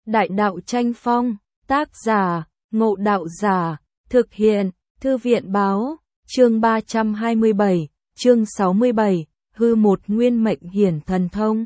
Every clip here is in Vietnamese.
Đại đạo tranh phong, tác giả, Ngộ Đạo Giả, thực hiện, Thư viện báo, chương 327, chương 67, hư một nguyên mệnh hiển thần thông.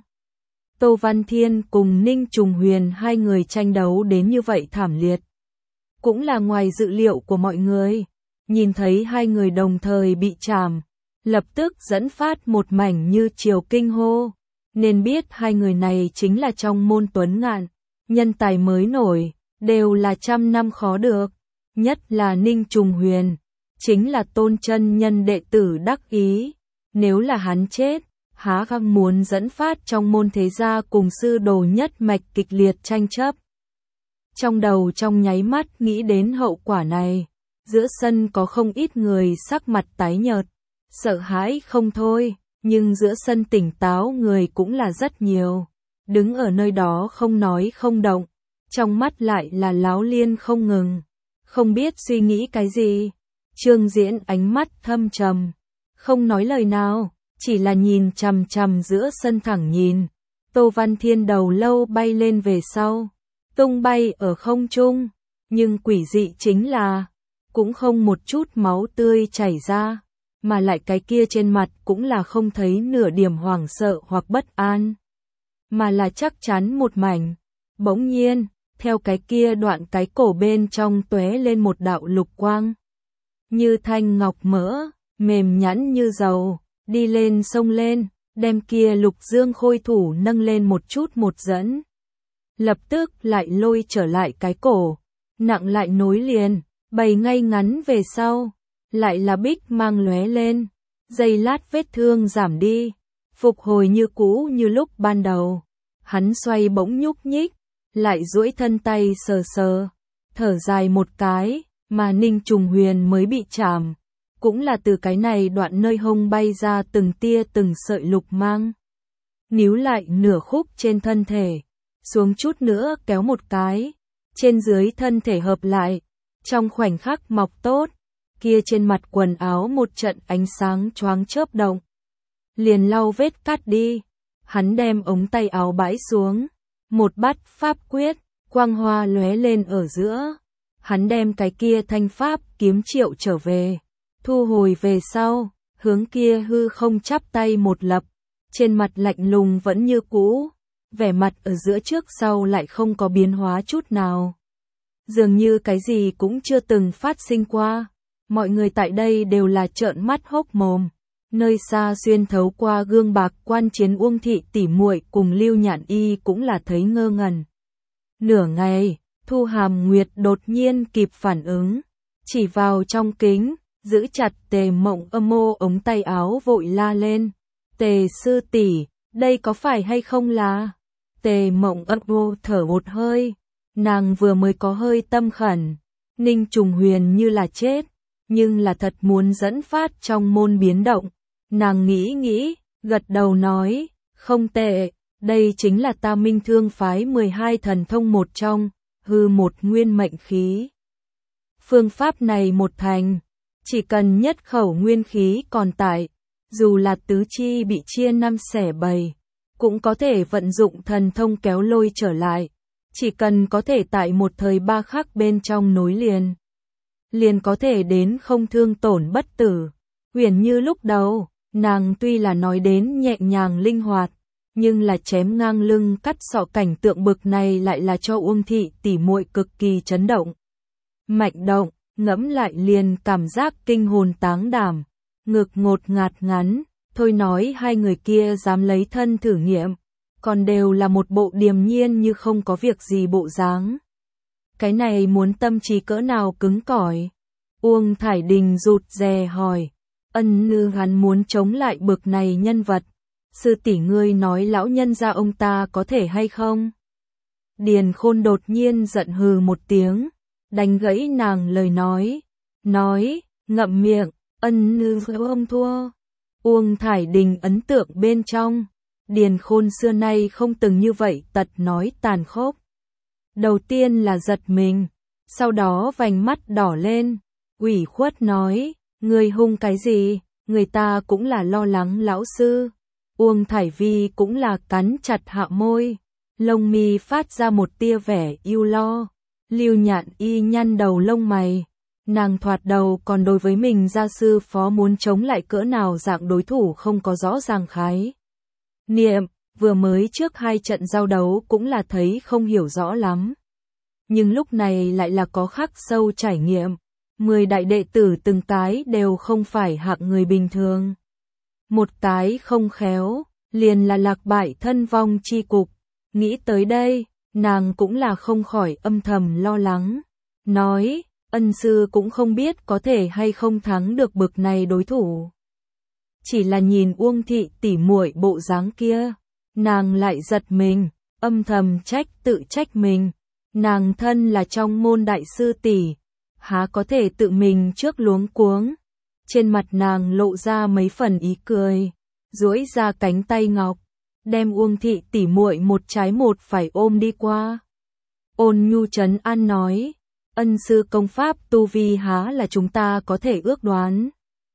Tô Văn Thiên cùng Ninh Trùng Huyền hai người tranh đấu đến như vậy thảm liệt. Cũng là ngoài dự liệu của mọi người, nhìn thấy hai người đồng thời bị trảm, lập tức dẫn phát một mảnh như triều kinh hô, nên biết hai người này chính là trong môn tuấn ngạn, nhân tài mới nổi, đều là trăm năm khó được, nhất là Ninh Trùng Huyền, chính là Tôn chân nhân đệ tử đắc ý, nếu là hắn chết, há khăng muốn dẫn phát trong môn thế gia cùng sư đồ nhất mạch kịch liệt tranh chấp. Trong đầu trong nháy mắt nghĩ đến hậu quả này, giữa sân có không ít người sắc mặt tái nhợt, sợ hãi không thôi, nhưng giữa sân tỉnh táo người cũng là rất nhiều, đứng ở nơi đó không nói không động, trong mắt lại là láo liên không ngừng, không biết suy nghĩ cái gì. Trương Diễn ánh mắt thâm trầm, không nói lời nào, chỉ là nhìn chằm chằm giữa sân thẳng nhìn. Tô Văn Thiên đầu lâu bay lên về sau, tung bay ở không trung, nhưng quỷ dị chính là, cũng không một chút máu tươi chảy ra, mà lại cái kia trên mặt cũng là không thấy nửa điểm hoảng sợ hoặc bất an, mà là chắc chắn một mảnh. Bỗng nhiên, theo cái kia đoạn cái cổ bên trong tóe lên một đạo lục quang, như thanh ngọc mỡ, mềm nhẵn như dầu, đi lên sông lên, đem kia lục dương khôi thủ nâng lên một chút một dẫn. Lập tức lại lôi trở lại cái cổ, nặng lại nối liền, bày ngay ngắn về sau, lại là bích mang lóe lên, giây lát vết thương giảm đi, phục hồi như cũ như lúc ban đầu. Hắn xoay bỗng nhúc nhích, lại duỗi thân tay sờ sờ, thở dài một cái, mà Ninh Trùng Huyền mới bị chảm, cũng là từ cái này đoạn nơi hông bay ra từng tia từng sợi lục mang, níu lại nửa khúc trên thân thể, xuống chút nữa kéo một cái, trên dưới thân thể hợp lại, trong khoảnh khắc mọc tốt, kia trên mặt quần áo một trận ánh sáng choáng chớp động, liền lau vết cắt đi, hắn đem ống tay áo bãi xuống, một bát pháp quyết, quang hoa lóe lên ở giữa, hắn đem cái kia thanh pháp kiếm triệu trở về, thu hồi về sau, hướng kia hư không chắp tay một lập, trên mặt lạnh lùng vẫn như cũ, vẻ mặt ở giữa trước sau lại không có biến hóa chút nào. Dường như cái gì cũng chưa từng phát sinh qua, mọi người tại đây đều là trợn mắt hốc mồm. Nơi xa xuyên thấu qua gương bạc quan chiến Uông thị tỷ muội cùng Lưu Nhạn Y cũng là thấy ngơ ngẩn. Nửa ngày, Thu Hàm Nguyệt đột nhiên kịp phản ứng, chỉ vào trong kính, giữ chặt Tề Mộng Âm mô ống tay áo vội la lên. Tề sư tỷ, đây có phải hay không là? Tề Mộng Âm mô thở một hơi, nàng vừa mới có hơi tâm khẩn, Ninh Trùng Huyền như là chết, nhưng là thật muốn dẫn phát trong môn biến động. Nàng nghĩ, gật đầu nói, không tệ, đây chính là ta Minh Thương phái 12 thần thông một trong, hư một nguyên mệnh khí. Phương pháp này một thành, chỉ cần nhất khẩu nguyên khí còn tại, dù là tứ chi bị chia năm xẻ bảy, cũng có thể vận dụng thần thông kéo lôi trở lại, chỉ cần có thể tại một thời ba khắc bên trong nối liền có thể đến không thương tổn bất tử. Huyền như lúc đầu, nàng tuy là nói đến nhẹ nhàng linh hoạt, nhưng là chém ngang lưng cắt sọ cảnh tượng bực này lại là cho Uông thị tỷ muội cực kỳ chấn động. Mạnh động, ngẫm lại liền cảm giác kinh hồn táng đảm, ngực ngột ngạt ngắn, thôi nói hai người kia dám lấy thân thử nghiệm, còn đều là một bộ điềm nhiên như không có việc gì bộ dáng. Cái này muốn tâm trí cỡ nào cứng cỏi? Uông Thải Đình rụt rè hỏi. Ân hắn muốn chống lại bực này nhân vật. Sư tỷ ngươi nói lão nhân gia ông ta có thể hay không? Điền Khôn đột nhiên giận hừ một tiếng, đánh gãy nàng lời nói, ngậm miệng, Ân ông thua. Uông Thải Đình ấn tượng bên trong, Điền Khôn xưa nay không từng như vậy tật nói tàn khốc. Đầu tiên là giật mình, sau đó vành mắt đỏ lên, ủy khuất nói, người hung cái gì, người ta cũng là lo lắng lão sư. Uông Thải Vi cũng là cắn chặt hạ môi, lông mi phát ra một tia vẻ ưu lo. Lưu Nhạn Y nhăn đầu lông mày. Nàng thoạt đầu còn đối với mình gia sư phó muốn chống lại cỡ nào dạng đối thủ không có rõ ràng khái niệm, vừa mới trước 2 trận giao đấu cũng là thấy không hiểu rõ lắm. Nhưng lúc này lại là có khắc sâu trải nghiệm. 10 đại đệ tử từng cái đều không phải hạng người bình thường. Một cái không khéo, liền là lạc bại thân vong chi cục. Nghĩ tới đây, nàng cũng là không khỏi âm thầm lo lắng. Nói, ân sư cũng không biết có thể hay không thắng được bực này đối thủ. Chỉ là nhìn Uông thị tỉ muội bộ dáng kia, nàng lại giật mình, âm thầm tự trách mình. Nàng thân là trong môn đại sư tỷ, há có thể tự mình trước luống cuống. Trên mặt nàng lộ ra mấy phần ý cười, duỗi ra cánh tay ngọc, đem Uông thị tỉ muội một trái một phải ôm đi qua. Ôn nhu trấn an nói, ân sư công pháp tu vi há là chúng ta có thể ước đoán.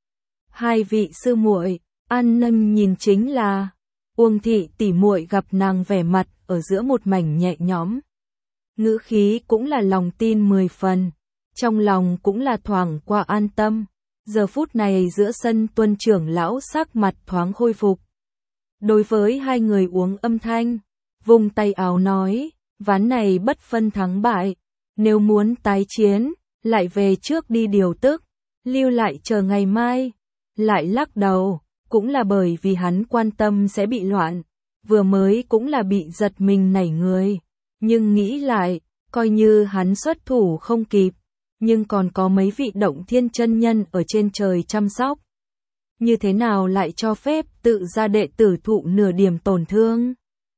Hai vị sư muội, an nâng nhìn chính là, Uông thị tỉ muội gặp nàng vẻ mặt ở giữa một mảnh nhẹ nhõm. Ngữ khí cũng là lòng tin 10 phần, trong lòng cũng là thoảng qua an tâm. Giờ phút này giữa sân Tuân trưởng lão sắc mặt thoáng khôi phục. Đối với hai người uống âm thanh, vùng tay áo nói, ván này bất phân thắng bại, nếu muốn tái chiến, lại về trước đi điều tức, lưu lại chờ ngày mai. Lại lắc đầu, cũng là bởi vì hắn quan tâm sẽ bị loạn, vừa mới cũng là bị giật mình nảy người, nhưng nghĩ lại, coi như hắn xuất thủ không kịp, nhưng còn có mấy vị Động Thiên chân nhân ở trên trời chăm sóc. Như thế nào lại cho phép tự ra đệ tử thụ nửa điểm tổn thương?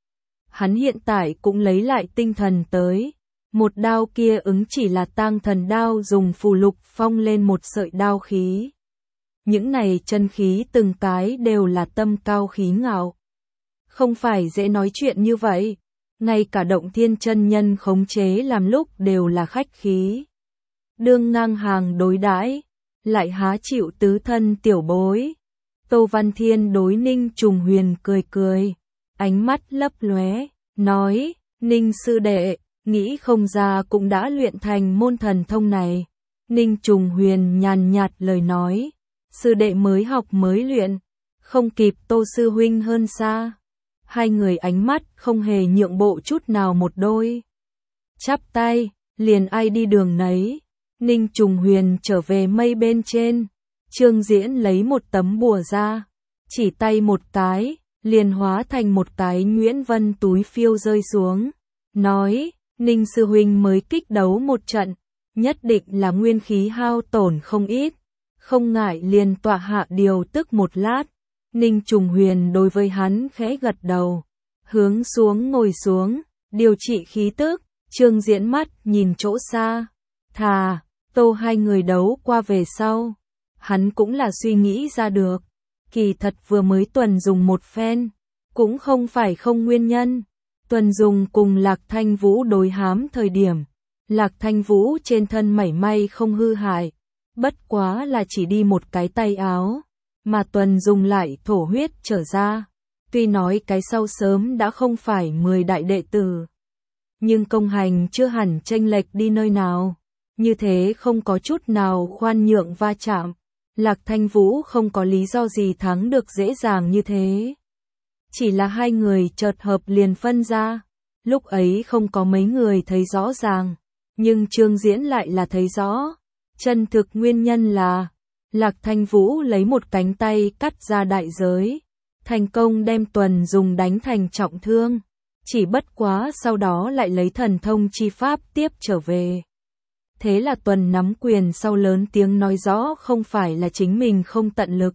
Hắn hiện tại cũng lấy lại tinh thần tới, một đao kia ứng chỉ là tang thần đao dùng phù lục phong lên một sợi đao khí. Những này chân khí từng cái đều là tâm cao khí ngạo. Không phải dễ nói chuyện như vậy, ngay cả Động Thiên chân nhân khống chế làm lúc đều là khách khí. Đương ngang hàng đối đãi, lại há chịu tứ thân tiểu bối. Tô Văn Thiên đối Ninh Trùng Huyền cười cười, ánh mắt lấp lóe, nói, Ninh sư đệ, nghĩ không ra cũng đã luyện thành môn thần thông này. Ninh Trùng Huyền nhàn nhạt lời nói, sư đệ mới học mới luyện, không kịp Tô sư huynh hơn xa. Hai người ánh mắt không hề nhượng bộ chút nào một đôi. Chắp tay, liền ai đi đường nấy. Ninh Trùng Huyền trở về mây bên trên. Trương Diễn lấy một tấm bùa ra, chỉ tay một cái, liền hóa thành một cái nhuyễn vân túi phiêu rơi xuống. Nói, Ninh sư huynh mới kích đấu một trận, nhất định là nguyên khí hao tổn không ít. Không ngại liền tọa hạ điều tức một lát. Ninh Trùng Huyền đối với hắn khẽ gật đầu, hướng xuống ngồi xuống, điều trị khí tức. Trương Diễn mắt nhìn chỗ xa, thà, Tô hai người đấu qua về sau. Hắn cũng là suy nghĩ ra được, kỳ thật vừa mới Tuần dùng một phen, cũng không phải không nguyên nhân. Tuần dùng cùng Lạc Thanh Vũ đối hám thời điểm, Lạc Thanh Vũ trên thân mảy may không hư hại, bất quá là chỉ đi một cái tay áo, mà Tuần dùng lại thổ huyết trở ra. Tuy nói cái sau sớm đã không phải 10 đại đệ tử, nhưng công hành chưa hẳn chênh lệch đi nơi nào, như thế không có chút nào khoan nhượng va chạm. Lạc Thanh Vũ không có lý do gì thắng được dễ dàng như thế. Chỉ là hai người chợt hợp liền phân ra, lúc ấy không có mấy người thấy rõ ràng, nhưng Trương Diễn lại là thấy rõ. Chân thực nguyên nhân là, Lạc Thanh Vũ lấy một cánh tay cắt ra đại giới, thành công đem Tuần dùng đánh thành trọng thương, chỉ bất quá sau đó lại lấy thần thông chi pháp tiếp trở về. Thế là Tuần nắm quyền sau lớn tiếng nói rõ không phải là chính mình không tận lực,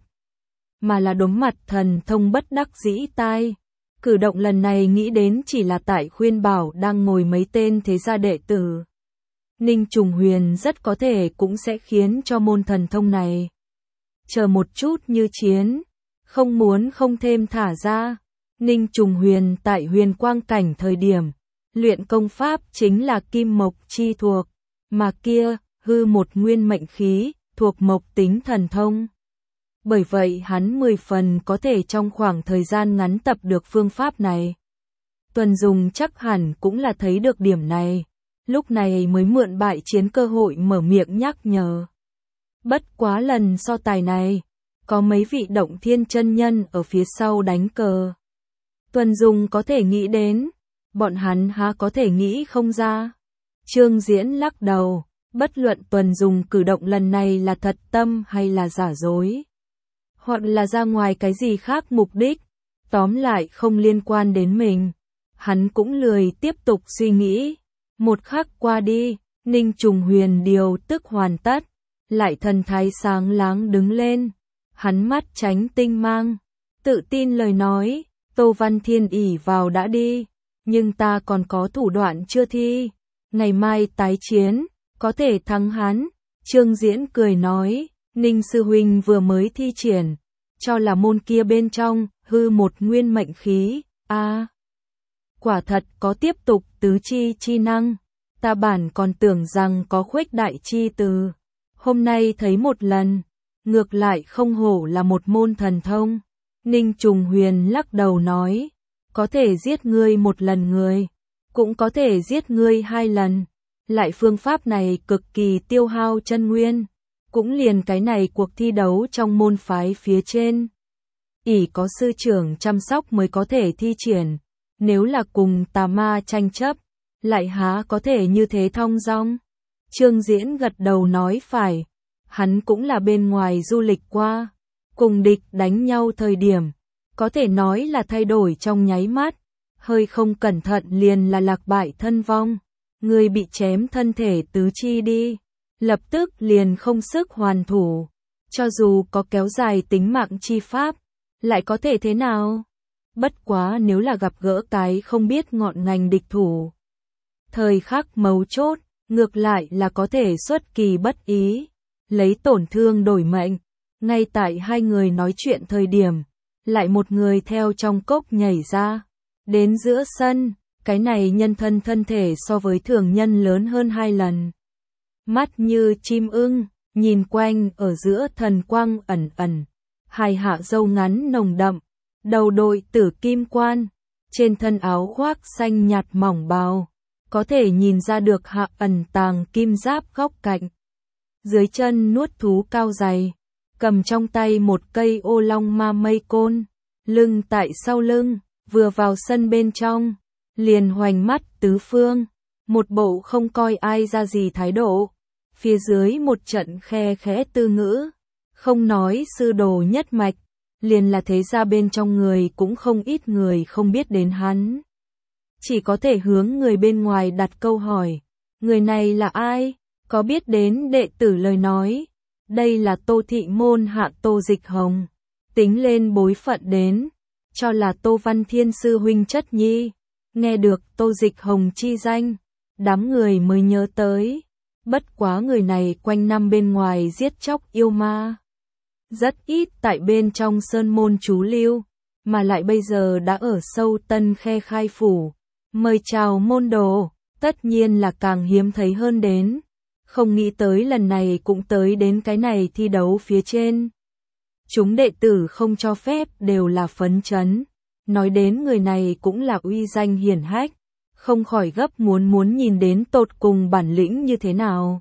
mà là đốm mặt thần thông bất đắc dĩ tai. Cử động lần này nghĩ đến chỉ là tại khuyên bảo đang ngồi mấy tên thế gia đệ tử. Ninh Trùng Huyền rất có thể cũng sẽ khiến cho môn thần thông này chờ một chút như chiến, không muốn không thêm thả ra. Ninh Trùng Huyền tại huyền quang cảnh thời điểm, luyện công pháp chính là kim mộc chi thuộc, mà kia, hư một nguyên mệnh khí, thuộc mộc tính thần thông. Bởi vậy hắn 10 phần có thể trong khoảng thời gian ngắn tập được phương pháp này. Tuần Dung chắc hẳn cũng là thấy được điểm này, lúc này mới mượn bại chiến cơ hội mở miệng nhắc nhở. Bất quá lần so tài này, có mấy vị động thiên chân nhân ở phía sau đánh cờ. Tuần Dung có thể nghĩ đến, bọn hắn há có thể nghĩ không ra. Trương Diễn lắc đầu, bất luận Tuần Dung cử động lần này là thật tâm hay là giả dối, hoặc là ra ngoài cái gì khác mục đích, tóm lại không liên quan đến mình. Hắn cũng lười tiếp tục suy nghĩ. Một khắc qua đi, Ninh Trùng Huyền điều tức hoàn tất, lại thần thái sáng láng đứng lên. Hắn mắt tránh tinh mang, tự tin lời nói, Tô Văn Thiên ỷ vào đã đi, nhưng ta còn có thủ đoạn chưa thi, ngày mai tái chiến, có thể thắng hắn. Trương Diễn cười nói, Ninh sư huynh vừa mới thi triển, cho là môn kia bên trong, hư một nguyên mệnh khí, quả thật có tiếp tục tứ chi chi năng, ta bản còn tưởng rằng có khuếch đại chi từ, hôm nay thấy một lần, ngược lại không hổ là một môn thần thông. Ninh Trùng Huyền lắc đầu nói, có thể giết ngươi một lần người, cũng có thể giết ngươi hai lần, lại phương pháp này cực kỳ tiêu hao chân nguyên, cũng liền cái này cuộc thi đấu trong môn phái phía trên. Ỷ có sư trưởng chăm sóc mới có thể thi triển, nếu là cùng tà ma tranh chấp, lại há có thể như thế thong dong. Trương Diễn gật đầu nói phải, hắn cũng là bên ngoài du lịch qua, cùng địch đánh nhau thời điểm, có thể nói là thay đổi trong nháy mắt, hơi không cẩn thận liền là lạc bại thân vong, người bị chém thân thể tứ chi đi, lập tức liền không sức hoàn thủ, cho dù có kéo dài tính mạng chi pháp, lại có thể thế nào? Bất quá nếu là gặp gỡ cái không biết ngọn ngành địch thủ, thời khắc mấu chốt, ngược lại là có thể xuất kỳ bất ý, lấy tổn thương đổi mệnh. Ngay tại hai người nói chuyện thời điểm, lại một người theo trong cốc nhảy ra, đến giữa sân, cái này nhân thân thân thể so với thường nhân lớn hơn 2 lần. Mắt như chim ưng, nhìn quanh ở giữa thần quang ẩn ẩn, hai hạ râu ngắn nồng đậm, đầu đội tử kim quan, trên thân áo khoác xanh nhạt mỏng bào, có thể nhìn ra được hạ ẩn tàng kim giáp góc cạnh. Dưới chân nuốt thú cao dày, cầm trong tay một cây ô long ma mây côn, lưng tại sau lưng, vừa vào sân bên trong, liền hoành mắt tứ phương, một bộ không coi ai ra gì thái độ. Phía dưới một trận khe khẽ tư ngữ, không nói sư đồ nhất mạch, liền là thế ra bên trong người cũng không ít người không biết đến hắn. Chỉ có thể hướng người bên ngoài đặt câu hỏi, người này là ai, có biết đến đệ tử lời nói, đây là Tô thị môn hạ Tô Dịch Hồng, tính lên bối phận đến, cho là Tô Văn Thiên sư huynh chất nhi, nghe được Tô Dịch Hồng chi danh, đám người mới nhớ tới. Bất quá người này quanh năm bên ngoài giết chóc yêu ma, rất ít tại bên trong sơn môn trú lưu, mà lại bây giờ đã ở sâu Tân Khe khai phủ, mời chào môn đồ, tất nhiên là càng hiếm thấy hơn đến. Không nghĩ tới lần này cũng tới đến cái này thi đấu phía trên. Chúng đệ tử không cho phép đều là phấn chấn, nói đến người này cũng là uy danh hiển hách, không khỏi gấp muốn nhìn đến tột cùng bản lĩnh như thế nào.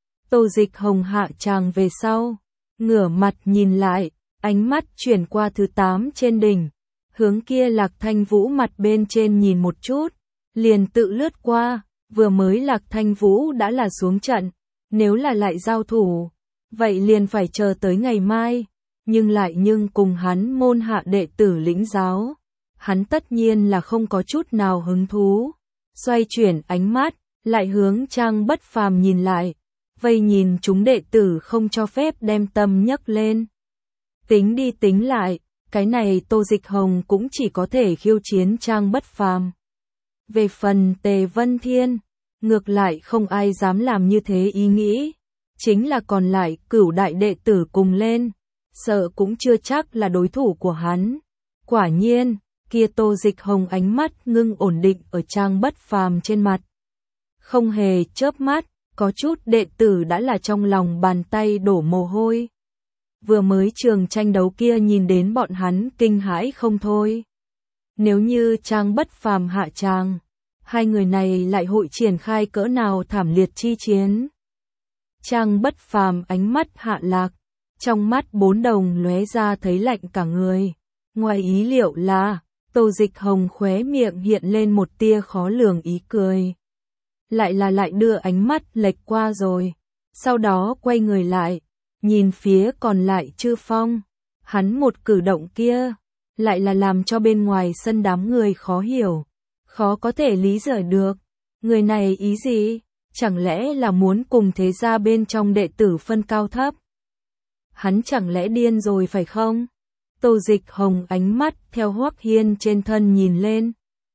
Tô Dịch Hồng hạ tràng về sau, ngửa mặt nhìn lại, ánh mắt chuyển qua thứ 8 trên đỉnh, hướng kia Lạc Thanh Vũ mặt bên trên nhìn một chút, liền tự lướt qua, vừa mới Lạc Thanh Vũ đã là xuống trận, nếu là lại giao thủ, vậy liền phải chờ tới ngày mai, nhưng cùng hắn môn hạ đệ tử lĩnh giáo, hắn tất nhiên là không có chút nào hứng thú. Xoay chuyển ánh mắt, lại hướng Trang Bất Phàm nhìn lại, vây nhìn chúng đệ tử không cho phép đem tâm nhấc lên. Tính đi tính lại, cái này Tô Dịch Hồng cũng chỉ có thể khiêu chiến Trang Bất Phàm. Về phần Tề Vân Thiên, ngược lại không ai dám làm như thế ý nghĩ, chính là còn lại cửu đại đệ tử cùng lên, sợ cũng chưa chắc là đối thủ của hắn. Quả nhiên, kia Tô Dịch Hồng ánh mắt ngưng ổn định ở Trang Bất Phàm trên mặt. Không hề chớp mắt, có chút đệ tử đã là trong lòng bàn tay đổ mồ hôi. Vừa mới trường tranh đấu kia nhìn đến bọn hắn kinh hãi không thôi. Nếu như Trang Bất Phàm hạ tràng, hai người này lại hội triển khai cỡ nào thảm liệt chi chiến. Trang Bất Phàm ánh mắt hạ lạc, trong mắt 4 đồng lóe ra thấy lạnh cả người. Ngoài ý liệu là, Tô Dịch Hồng khóe miệng hiện lên một tia khó lường ý cười. Lại đưa ánh mắt lệch qua rồi, sau đó quay người lại, nhìn phía còn lại Chư Phong. Hắn một cử động kia, lại là làm cho bên ngoài sân đám người khó hiểu, khó có thể lý giải được. Người này ý gì? Chẳng lẽ là muốn cùng thế gia bên trong đệ tử phân cao thấp? Hắn chẳng lẽ điên rồi phải không? Tô Dịch Hồng ánh mắt theo Hoắc Hiên trên thân nhìn lên.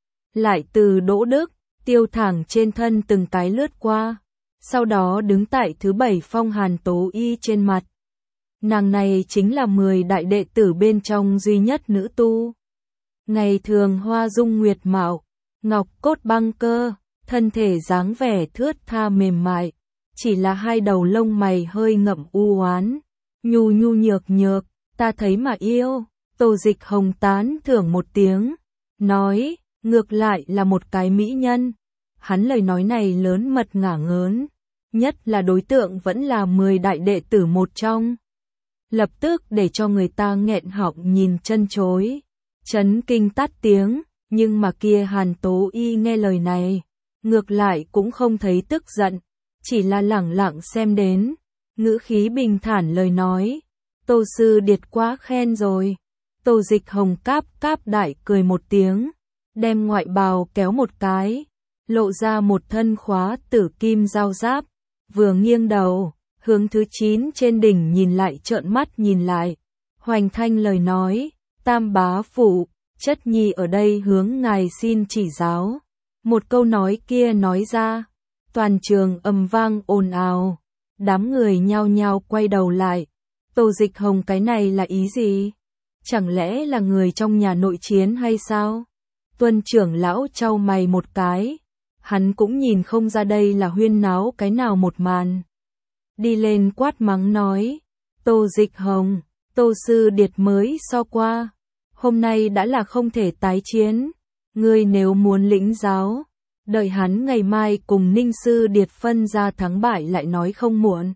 Lại từ Đỗ Đức, Tiêu Thẳng trên thân từng cái lướt qua. Sau đó đứng tại thứ 7 phong Hàn Tố Y trên mặt. Nàng này chính là 10 đại đệ tử bên trong duy nhất nữ tu. Ngày thường hoa dung nguyệt mạo, ngọc cốt băng cơ, thân thể dáng vẻ thướt tha mềm mại. Chỉ là hai đầu lông mày hơi ngậm u oán, nhu nhược nhược, ta thấy mà yêu. Tô Dịch Hồng tán thưởng một tiếng, nói, ngược lại là một cái mỹ nhân. Hắn lời nói này lớn mật ngả ngớn, nhất là đối tượng vẫn là 10 đại đệ tử một trong. Lập tức để cho người ta nghẹn họng nhìn chân chối, chấn kinh tát tiếng, nhưng mà kia Hàn Tố Y nghe lời này, ngược lại cũng không thấy tức giận, chỉ là lẳng lặng xem đến, ngữ khí bình thản lời nói, Tô sư điệt quá khen rồi. Tô Dịch Hồng cáp đại cười một tiếng, đem ngoại bào kéo một cái, lộ ra một thân khóa tử kim giao giáp, vừa nghiêng đầu, hướng thứ 9 trên đỉnh nhìn lại trợn mắt nhìn lại, hoành thanh lời nói, Tam bá phụ, chất nhi ở đây hướng ngài xin chỉ giáo. Một câu nói kia nói ra, toàn trường ầm vang ồn ào, đám người nhao nhao quay đầu lại. Tô Dịch Hồng cái này là ý gì? Chẳng lẽ là người trong nhà nội chiến hay sao? Tuân trưởng lão chau mày một cái, hắn cũng nhìn không ra đây là huyên náo cái nào một màn. Đi lên quát mắng nói, Tô Dịch Hồng, Tô sư điệt mới so qua, hôm nay đã là không thể tái chiến, ngươi nếu muốn lĩnh giáo, đợi hắn ngày mai cùng Ninh sư điệt phân ra thắng bại lại nói không muộn.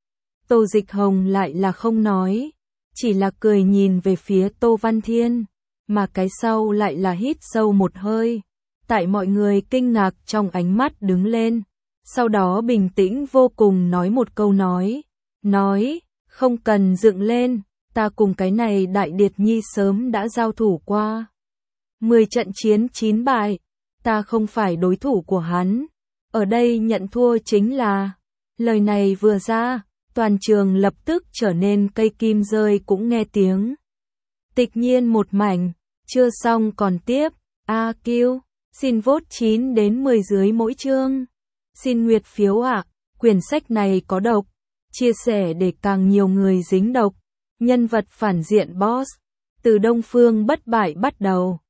Tô Dịch Hồng lại là không nói, chỉ là cười nhìn về phía Tô Văn Thiên, mà cái sau lại là hít sâu một hơi, tại mọi người kinh ngạc trong ánh mắt đứng lên, sau đó bình tĩnh vô cùng nói một câu nói, không cần dựng lên, ta cùng cái này Đại Điệt Nhi sớm đã giao thủ qua. 10 trận chiến 9 bại, ta không phải đối thủ của hắn, ở đây nhận thua chính là. Lời này vừa ra, toàn trường lập tức trở nên cây kim rơi cũng nghe tiếng. Tịch nhiên một mảnh, chưa xong còn tiếp, AQ, xin vote 9 đến 10 dưới mỗi chương. Xin nguyệt phiếu ạ, quyển sách này có độc, chia sẻ để càng nhiều người dính độc. Nhân vật phản diện boss, từ Đông Phương bất bại bắt đầu.